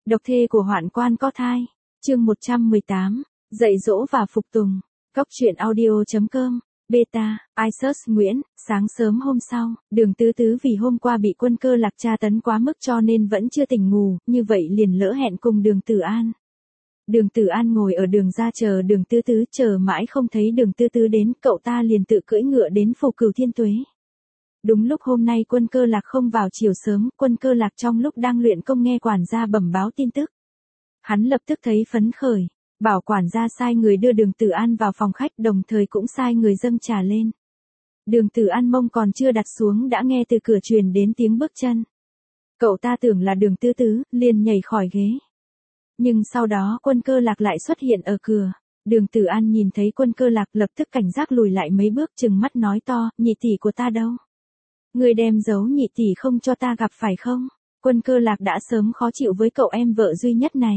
Độc thê của hoạn quan có thai. Chương 118. Dạy dỗ và phục tùng. Cốc truyện audio.com. Beta, Isus Nguyễn. Sáng sớm hôm sau, Đường Tứ Tứ vì hôm qua bị Quân Cơ Lạc tra tấn quá mức cho nên vẫn chưa tỉnh ngủ, như vậy liền lỡ hẹn cùng Đường Tử An. Đường Tử An ngồi ở đường ra chờ Đường Tứ Tứ, chờ mãi không thấy Đường Tứ Tứ đến, cậu ta liền tự cưỡi ngựa đến phủ Cửu Thiên Tuế. Đúng lúc hôm nay Quân Cơ Lạc không vào chiều sớm, Quân Cơ Lạc trong lúc đang luyện công nghe quản gia bẩm báo tin tức. Hắn lập tức thấy phấn khởi, bảo quản gia sai người đưa Đường Tử An vào phòng khách, đồng thời cũng sai người dâng trà lên. Đường Tử An mông còn chưa đặt xuống đã nghe từ cửa truyền đến tiếng bước chân. Cậu ta tưởng là Đường Tứ Tứ, liền nhảy khỏi ghế. Nhưng sau đó Quân Cơ Lạc lại xuất hiện ở cửa. Đường Tử An nhìn thấy Quân Cơ Lạc lập tức cảnh giác lùi lại mấy bước, trừng mắt nói to, nhị tỷ của ta đâu? Người đem giấu nhị tỷ không cho ta gặp phải không? Quân Cơ Lạc đã sớm khó chịu với cậu em vợ duy nhất này.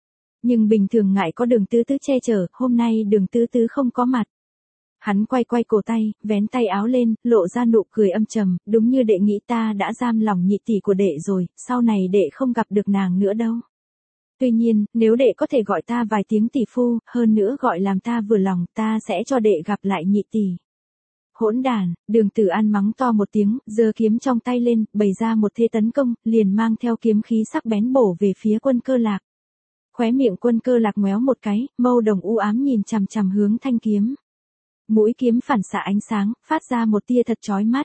Nhưng bình thường ngại có Đường Tứ Tứ che chở, hôm nay Đường Tứ Tứ không có mặt. Hắn quay cổ tay, vén tay áo lên, lộ ra nụ cười âm trầm, đúng như đệ nghĩ ta đã giam lòng nhị tỷ của đệ rồi, sau này đệ không gặp được nàng nữa đâu. Tuy nhiên, nếu đệ có thể gọi ta vài tiếng tỷ phu, hơn nữa gọi làm ta vừa lòng, ta sẽ cho đệ gặp lại nhị tỷ. Hỗn đàn, Đường Tử An mắng to một tiếng, giơ kiếm trong tay lên, bày ra một thế tấn công, liền mang theo kiếm khí sắc bén bổ về phía Quân Cơ Lạc. Khóe miệng Quân Cơ Lạc ngoéo một cái, mâu đồng u ám nhìn chằm chằm hướng thanh kiếm. Mũi kiếm phản xạ ánh sáng, phát ra một tia thật chói mắt.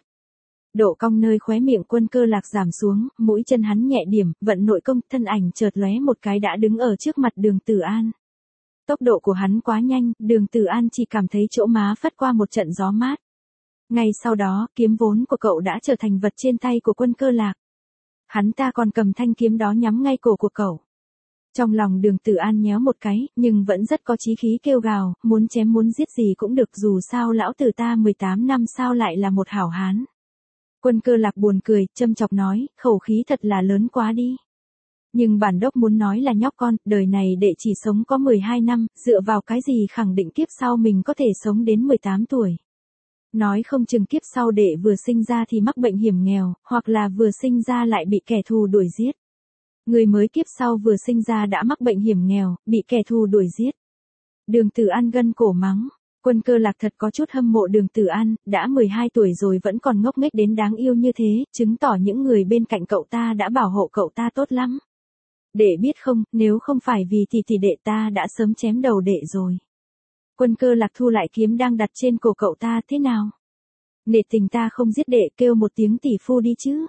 Độ cong nơi khóe miệng Quân Cơ Lạc giảm xuống, mũi chân hắn nhẹ điểm, vận nội công, thân ảnh chợt lóe một cái đã đứng ở trước mặt Đường Tử An. Tốc độ của hắn quá nhanh, Đường Tử An chỉ cảm thấy chỗ má phất qua một trận gió mát. Ngay sau đó, kiếm vốn của cậu đã trở thành vật trên tay của Quân Cơ Lạc. Hắn ta còn cầm thanh kiếm đó nhắm ngay cổ của cậu. Trong lòng Đường Tử An nhéo một cái, nhưng vẫn rất có chí khí kêu gào, muốn chém muốn giết gì cũng được, dù sao lão tử ta 18 năm sao lại là một hảo hán. Quân Cơ Lạc buồn cười, châm chọc nói, khẩu khí thật là lớn quá đi. Nhưng bản đốc muốn nói là nhóc con, đời này đệ chỉ sống có 12 năm, dựa vào cái gì khẳng định kiếp sau mình có thể sống đến 18 tuổi. Nói không chừng kiếp sau đệ vừa sinh ra thì mắc bệnh hiểm nghèo, hoặc là vừa sinh ra lại bị kẻ thù đuổi giết. Người mới kiếp sau vừa sinh ra đã mắc bệnh hiểm nghèo, bị kẻ thù đuổi giết. Đường Tử An gân cổ mắng. Quân Cơ Lạc thật có chút hâm mộ Đường Tử An, đã 12 tuổi rồi vẫn còn ngốc nghếch đến đáng yêu như thế, chứng tỏ những người bên cạnh cậu ta đã bảo hộ cậu ta tốt lắm. Đệ biết không, nếu không phải vì thì đệ ta đã sớm chém đầu đệ rồi. Quân Cơ Lạc thu lại kiếm đang đặt trên cổ cậu ta, thế nào? Nể tình ta không giết đệ, kêu một tiếng tỷ phu đi chứ.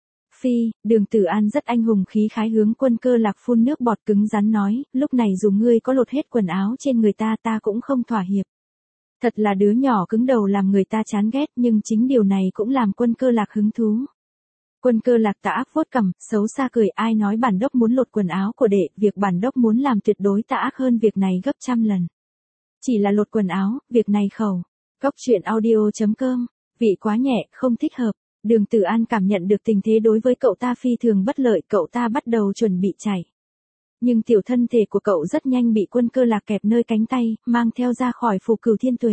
Phi, Đường Tử An rất anh hùng khí khái hướng Quân Cơ Lạc phun nước bọt cứng rắn nói, lúc này dù ngươi có lột hết quần áo trên người ta cũng không thỏa hiệp. Thật là đứa nhỏ cứng đầu làm người ta chán ghét, nhưng chính điều này cũng làm Quân Cơ Lạc hứng thú. Quân Cơ Lạc tà ác vuốt cằm, xấu xa cười, ai nói bản đốc muốn lột quần áo của đệ, việc bản đốc muốn làm tuyệt đối tà ác hơn việc này gấp trăm lần. Chỉ là lột quần áo, việc này khẩu. Cốc truyện audio.com, vị quá nhẹ, không thích hợp. Đường Tử An cảm nhận được tình thế đối với cậu ta phi thường bất lợi, cậu ta bắt đầu chuẩn bị chạy. Nhưng tiểu thân thể của cậu rất nhanh bị Quân Cơ Lạc kẹp nơi cánh tay, mang theo ra khỏi phủ Cửu Thiên Tuế.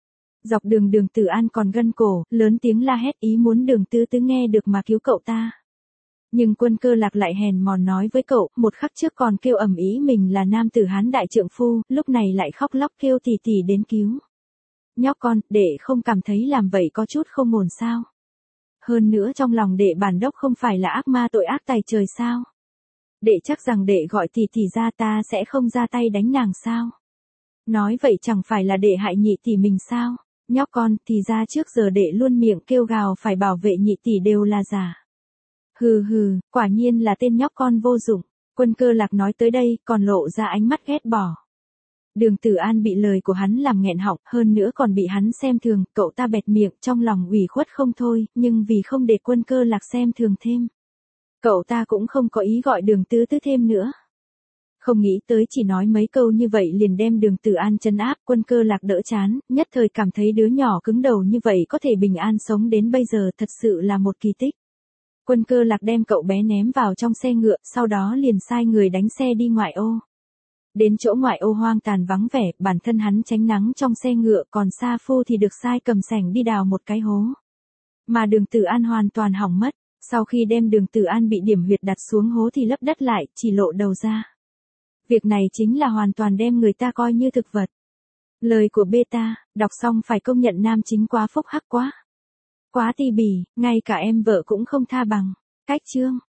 Dọc đường Đường Tử An còn gân cổ, lớn tiếng la hét ý muốn Đường Tứ Tứ nghe được mà cứu cậu ta. Nhưng Quân Cơ Lạc lại hèn mòn nói với cậu, một khắc trước còn kêu ầm ĩ mình là nam tử hán đại trượng phu, lúc này lại khóc lóc kêu tỷ tỷ đến cứu. Nhóc con, đệ không cảm thấy làm vậy có chút không ổn sao? Hơn nữa trong lòng đệ bản đốc không phải là ác ma tội ác tày trời sao? Đệ chắc rằng đệ gọi tỷ tỷ ra ta sẽ không ra tay đánh nàng sao? Nói vậy chẳng phải là đệ hại nhị tỷ mình sao? Nhóc con, thì ra trước giờ đệ luôn miệng kêu gào phải bảo vệ nhị tỷ đều là giả. Hừ hừ, quả nhiên là tên nhóc con vô dụng. Quân Cơ Lạc nói tới đây, còn lộ ra ánh mắt ghét bỏ. Đường Tử An bị lời của hắn làm nghẹn họng, hơn nữa còn bị hắn xem thường, cậu ta bẹt miệng, trong lòng ủy khuất không thôi, nhưng vì không để Quân Cơ Lạc xem thường thêm. Cậu ta cũng không có ý gọi Đường Tứ Tứ thêm nữa. Không nghĩ tới chỉ nói mấy câu như vậy liền đem Đường Tử An trấn áp, Quân Cơ Lạc đỡ chán, nhất thời cảm thấy đứa nhỏ cứng đầu như vậy có thể bình an sống đến bây giờ thật sự là một kỳ tích. Quân Cơ Lạc đem cậu bé ném vào trong xe ngựa, sau đó liền sai người đánh xe đi ngoại ô. Đến chỗ ngoại ô hoang tàn vắng vẻ, bản thân hắn tránh nắng trong xe ngựa, còn Sa Phu thì được sai cầm sẻng đi đào một cái hố. Mà Đường Tử An hoàn toàn hỏng mất. Sau khi đem Đường Tử An bị điểm huyệt đặt xuống hố thì lấp đất lại, chỉ lộ đầu ra. Việc này chính là hoàn toàn đem người ta coi như thực vật. Lời của beta, đọc xong phải công nhận nam chính quá phúc hắc quá. Quá ti bỉ, ngay cả em vợ cũng không tha bằng. Cách chương.